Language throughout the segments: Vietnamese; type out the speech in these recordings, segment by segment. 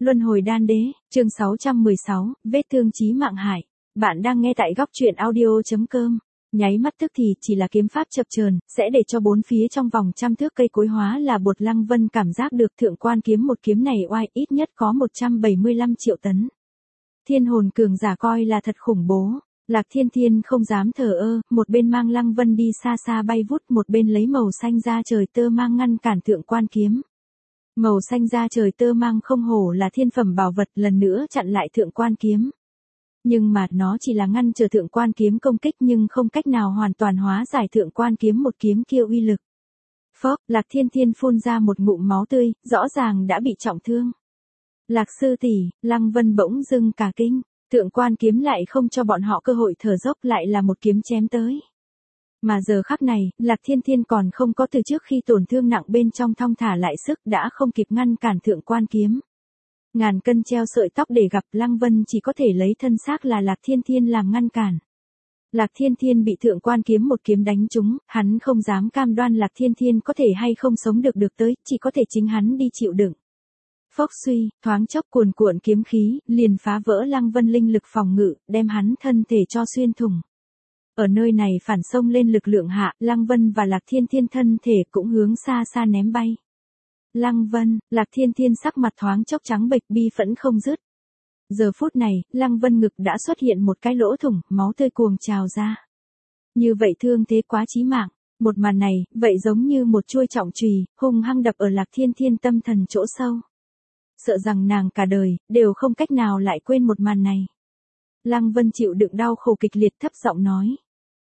Luân hồi đan đế, chương 616, vết thương chí mạng hại. Bạn đang nghe tại góc truyện audio.com. Nháy mắt tức thì chỉ là kiếm pháp chập chờn, sẽ để cho bốn phía trong vòng trăm thước cây cối hóa là bột. Lăng Vân cảm giác được thượng quan kiếm một kiếm này oai ít nhất có 175 triệu tấn. Thiên hồn cường giả coi là thật khủng bố. Lạc Thiên Thiên không dám thờ ơ, một bên mang Lăng Vân đi xa xa bay vút, một bên lấy màu xanh da trời tơ mang ngăn cản thượng quan kiếm. Màu xanh da trời tơ mang không hổ là thiên phẩm bảo vật, lần nữa chặn lại thượng quan kiếm. Nhưng mà nó chỉ là ngăn trở thượng quan kiếm công kích, nhưng không cách nào hoàn toàn hóa giải thượng quan kiếm một kiếm kia uy lực. Phốc, Lạc Thiên Thiên phun ra một ngụm máu tươi, rõ ràng đã bị trọng thương. Lạc sư tỷ, Lăng Vân bỗng dưng cả kinh, thượng quan kiếm lại không cho bọn họ cơ hội thở dốc, lại là một kiếm chém tới. Mà giờ khắc này, Lạc Thiên Thiên còn không có từ trước khi tổn thương nặng bên trong thong thả lại sức, đã không kịp ngăn cản thượng quan kiếm. Ngàn cân treo sợi tóc để gặp, Lăng Vân chỉ có thể lấy thân xác là Lạc Thiên Thiên làm ngăn cản. Lạc Thiên Thiên bị thượng quan kiếm một kiếm đánh trúng, hắn không dám cam đoan Lạc Thiên Thiên có thể hay không sống được tới, chỉ có thể chính hắn đi chịu đựng. Phốc suy, thoáng chốc cuồn cuộn kiếm khí, liền phá vỡ Lăng Vân linh lực phòng ngự, đem hắn thân thể cho xuyên thủng. Ở nơi này phản xông lên lực lượng hạ, Lăng Vân và Lạc Thiên Thiên thân thể cũng hướng xa xa ném bay. Lăng Vân, Lạc Thiên Thiên sắc mặt thoáng chốc trắng bệch, bi phẫn không dứt. Giờ phút này, Lăng Vân ngực đã xuất hiện một cái lỗ thủng, máu tươi cuồng trào ra. Như vậy thương thế quá chí mạng, một màn này, vậy giống như một chuôi trọng chùy, hung hăng đập ở Lạc Thiên Thiên tâm thần chỗ sâu. Sợ rằng nàng cả đời, đều không cách nào lại quên một màn này. Lăng Vân chịu đựng đau khổ kịch liệt thấp giọng nói.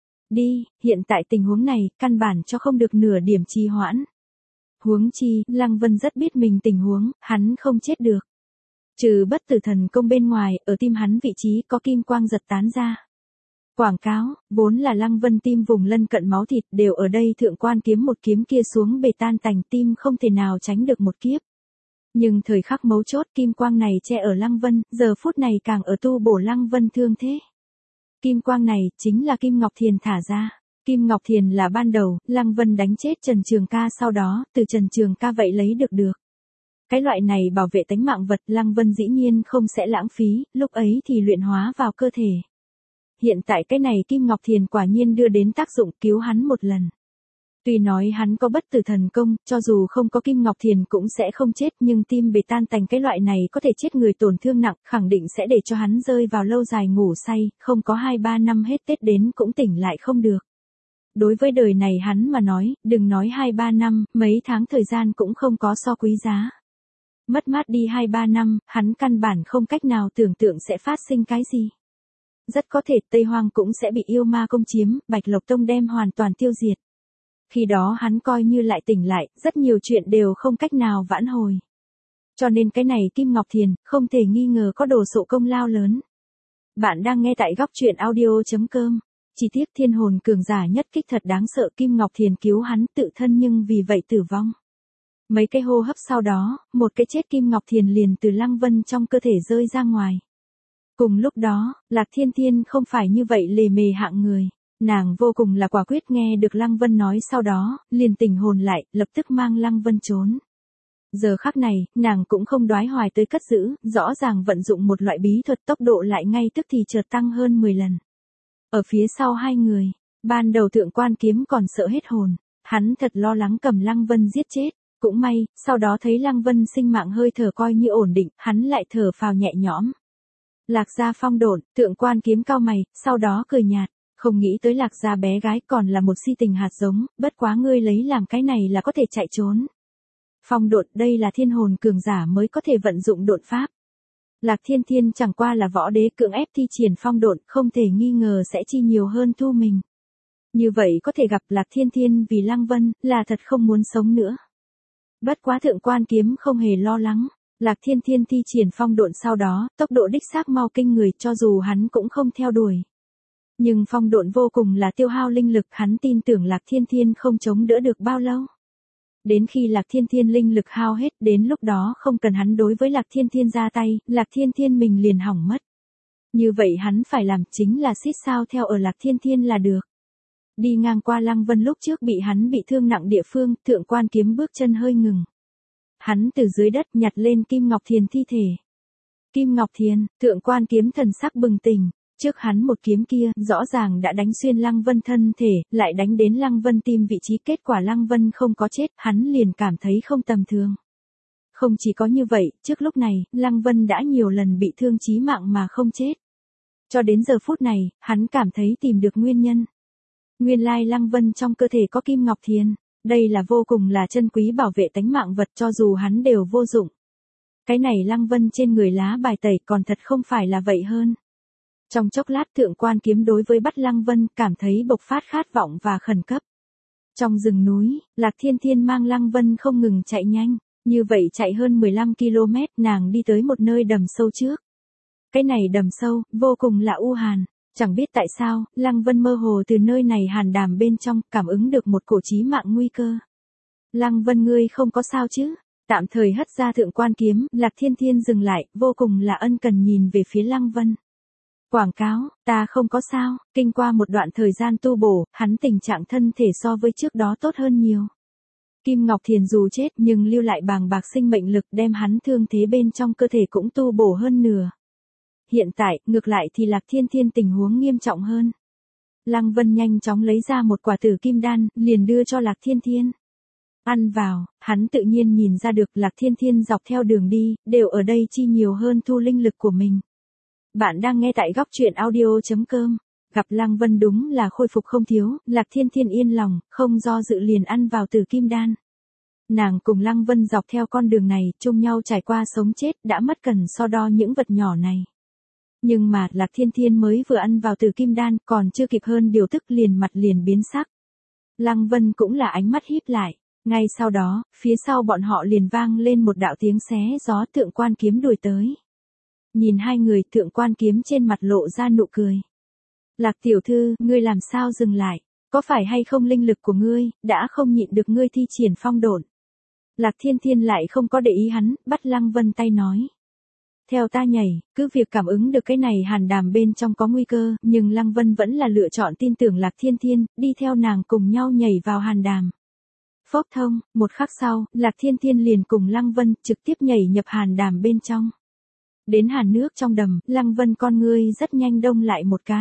Đi, hiện tại tình huống này, căn bản cho không được nửa điểm trì hoãn. Huống chi, Lăng Vân rất biết mình tình huống, hắn không chết được. Trừ bất tử thần công bên ngoài, ở tim hắn vị trí có kim quang giật tán ra. Quảng cáo, vốn là Lăng Vân tim vùng lân cận máu thịt, đều ở đây thượng quan kiếm một kiếm kia xuống bể tan tành, tim không thể nào tránh được một kiếp. Nhưng thời khắc mấu chốt, kim quang này che ở Lăng Vân, giờ phút này càng ở tu bổ Lăng Vân thương thế. Kim quang này, chính là Kim Ngọc Thiền thả ra. Kim Ngọc Thiền là ban đầu, Lăng Vân đánh chết Trần Trường Ca, sau đó, từ Trần Trường Ca vậy lấy được. Cái loại này bảo vệ tánh mạng vật, Lăng Vân dĩ nhiên không sẽ lãng phí, lúc ấy thì luyện hóa vào cơ thể. Hiện tại cái này Kim Ngọc Thiền quả nhiên đưa đến tác dụng, cứu hắn một lần. Tuy nói hắn có bất tử thần công, cho dù không có Kim Ngọc Thiền cũng sẽ không chết, nhưng tim bể tan tành cái loại này có thể chết người tổn thương nặng, khẳng định sẽ để cho hắn rơi vào lâu dài ngủ say, không có 2-3 năm hết Tết đến cũng tỉnh lại không được. Đối với đời này hắn mà nói, đừng nói 2-3 năm, mấy tháng thời gian cũng không có so quý giá. Mất mát đi 2-3 năm, hắn căn bản không cách nào tưởng tượng sẽ phát sinh cái gì. Rất có thể Tây Hoang cũng sẽ bị yêu ma công chiếm, Bạch Lộc Tông đem hoàn toàn tiêu diệt. Khi đó hắn coi như lại tỉnh lại, rất nhiều chuyện đều không cách nào vãn hồi. Cho nên cái này Kim Ngọc Thiền, không thể nghi ngờ có đồ sộ công lao lớn. Bạn đang nghe tại góc truyện audio.com. Chi tiết thiên hồn cường giả nhất kích thật đáng sợ, Kim Ngọc Thiền cứu hắn tự thân nhưng vì vậy tử vong. Mấy cái hô hấp sau đó, một cái chết Kim Ngọc Thiền liền từ Lăng Vân trong cơ thể rơi ra ngoài. Cùng lúc đó, Lạc Thiên Thiên không phải như vậy lề mề hạng người. Nàng vô cùng là quả quyết, nghe được Lăng Vân nói sau đó, liền tỉnh hồn lại, lập tức mang Lăng Vân trốn. Giờ khắc này, nàng cũng không đoái hoài tới cất giữ, rõ ràng vận dụng một loại bí thuật, tốc độ lại ngay tức thì chợt tăng hơn 10 lần. Ở phía sau hai người, ban đầu thượng quan kiếm còn sợ hết hồn, hắn thật lo lắng cầm Lăng Vân giết chết, cũng may, sau đó thấy Lăng Vân sinh mạng hơi thở coi như ổn định, hắn lại thở phào nhẹ nhõm. Lạc gia Phong Độn, thượng quan kiếm cau mày, sau đó cười nhạt, không nghĩ tới Lạc gia bé gái còn là một si tình hạt giống, bất quá ngươi lấy làm cái này là có thể chạy trốn. Phong Độn, đây là thiên hồn cường giả mới có thể vận dụng độn pháp. Lạc Thiên Thiên chẳng qua là võ đế cưỡng ép thi triển phong độn, không thể nghi ngờ sẽ chi nhiều hơn thu mình. Như vậy có thể gặp Lạc Thiên Thiên vì Lăng Vân, là thật không muốn sống nữa. Bất quá thượng quan kiếm không hề lo lắng. Lạc Thiên Thiên thi triển phong độn sau đó, tốc độ đích xác mau kinh người, cho dù hắn cũng không theo đuổi. Nhưng phong độn vô cùng là tiêu hao linh lực, hắn tin tưởng Lạc Thiên Thiên không chống đỡ được bao lâu. Đến khi Lạc Thiên Thiên linh lực hao hết, đến lúc đó không cần hắn đối với Lạc Thiên Thiên ra tay, Lạc Thiên Thiên mình liền hỏng mất. Như vậy hắn phải làm chính là xít sao theo ở Lạc Thiên Thiên là được. Đi ngang qua Lăng Vân lúc trước bị hắn bị thương nặng địa phương, thượng quan kiếm bước chân hơi ngừng. Hắn từ dưới đất nhặt lên Kim Ngọc Thiền thi thể, Kim Ngọc Thiền, Thượng Quan Kiếm thần sắc bừng tỉnh. Trước hắn một kiếm kia, rõ ràng đã đánh xuyên Lăng Vân thân thể, lại đánh đến Lăng Vân tim vị trí, kết quả Lăng Vân không có chết, hắn liền cảm thấy không tầm thường. Không chỉ có như vậy, trước lúc này, Lăng Vân đã nhiều lần bị thương chí mạng mà không chết. Cho đến giờ phút này, hắn cảm thấy tìm được nguyên nhân. Nguyên lai Lăng Vân trong cơ thể có Kim Ngọc Thiền, đây là vô cùng là chân quý bảo vệ tánh mạng vật, cho dù hắn đều vô dụng. Cái này Lăng Vân trên người lá bài tẩy còn thật không phải là vậy hơn. Trong chốc lát Thượng Quan Kiếm đối với bắt Lăng Vân cảm thấy bộc phát khát vọng và khẩn cấp. Trong rừng núi, Lạc Thiên Thiên mang Lăng Vân không ngừng chạy nhanh, như vậy chạy hơn 15 km nàng đi tới một nơi đầm sâu trước. Cái này đầm sâu, vô cùng là u hàn, chẳng biết tại sao, Lăng Vân mơ hồ từ nơi này hàn đàm bên trong cảm ứng được một cổ chí mạng nguy cơ. Lăng Vân ngươi không có sao chứ? Tạm thời hất ra Thượng Quan Kiếm, Lạc Thiên Thiên dừng lại, vô cùng là ân cần nhìn về phía Lăng Vân. Quảng cáo, ta không có sao, kinh qua một đoạn thời gian tu bổ, hắn tình trạng thân thể so với trước đó tốt hơn nhiều. Kim Ngọc Thiền dù chết nhưng lưu lại bàng bạc sinh mệnh lực đem hắn thương thế bên trong cơ thể cũng tu bổ hơn nửa. Hiện tại, ngược lại thì Lạc Thiên Thiên tình huống nghiêm trọng hơn. Lăng Vân nhanh chóng lấy ra một quả tử kim đan, liền đưa cho Lạc Thiên Thiên. Ăn vào, hắn tự nhiên nhìn ra được Lạc Thiên Thiên dọc theo đường đi, đều ở đây chi nhiều hơn thu linh lực của mình. Bạn đang nghe tại góc truyện audio.com. Gặp Lăng Vân đúng là khôi phục không thiếu, Lạc Thiên Thiên yên lòng, không do dự liền ăn vào tử kim đan. Nàng cùng Lăng Vân dọc theo con đường này, chung nhau trải qua sống chết, đã mất cần so đo những vật nhỏ này. Nhưng mà, Lạc Thiên Thiên mới vừa ăn vào tử kim đan, còn chưa kịp hơn điều tức liền mặt liền biến sắc. Lăng Vân cũng là ánh mắt híp lại. Ngay sau đó, phía sau bọn họ liền vang lên một đạo tiếng xé gió, Thượng Quan Kiếm đuổi tới. Nhìn hai người, Thượng Quan Kiếm trên mặt lộ ra nụ cười. Lạc tiểu thư, ngươi làm sao dừng lại? Có phải hay không linh lực của ngươi, đã không nhịn được ngươi thi triển phong độn? Lạc Thiên Thiên lại không có để ý hắn, bắt Lăng Vân tay nói. Theo ta nhảy, cứ việc cảm ứng được cái này hàn đàm bên trong có nguy cơ, nhưng Lăng Vân vẫn là lựa chọn tin tưởng Lạc Thiên Thiên, đi theo nàng cùng nhau nhảy vào hàn đàm. Phốc thông, một khắc sau, Lạc Thiên Thiên liền cùng Lăng Vân trực tiếp nhảy nhập hàn đàm bên trong. Đến hàn nước trong đầm, Lăng Vân con ngươi rất nhanh đông lại một cái.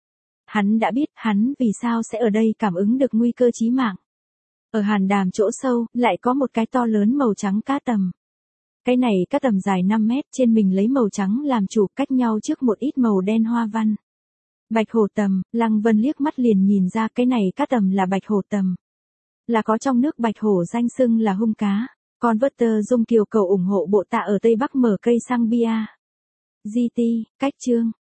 Hắn đã biết hắn vì sao sẽ ở đây cảm ứng được nguy cơ chí mạng. Ở hàn đàm chỗ sâu, lại có một cái to lớn màu trắng cá tầm. Cái này cá tầm dài 5 mét, trên mình lấy màu trắng làm chủ, cách nhau trước một ít màu đen hoa văn. Bạch hổ tầm, Lăng Vân liếc mắt liền nhìn ra cái này cá tầm là bạch hổ tầm. Là có trong nước bạch hổ danh xưng là hung cá. Converter Dung Kiều cầu ủng hộ bộ tạ ở Tây Bắc mở cây sang bia. GT, cách chương.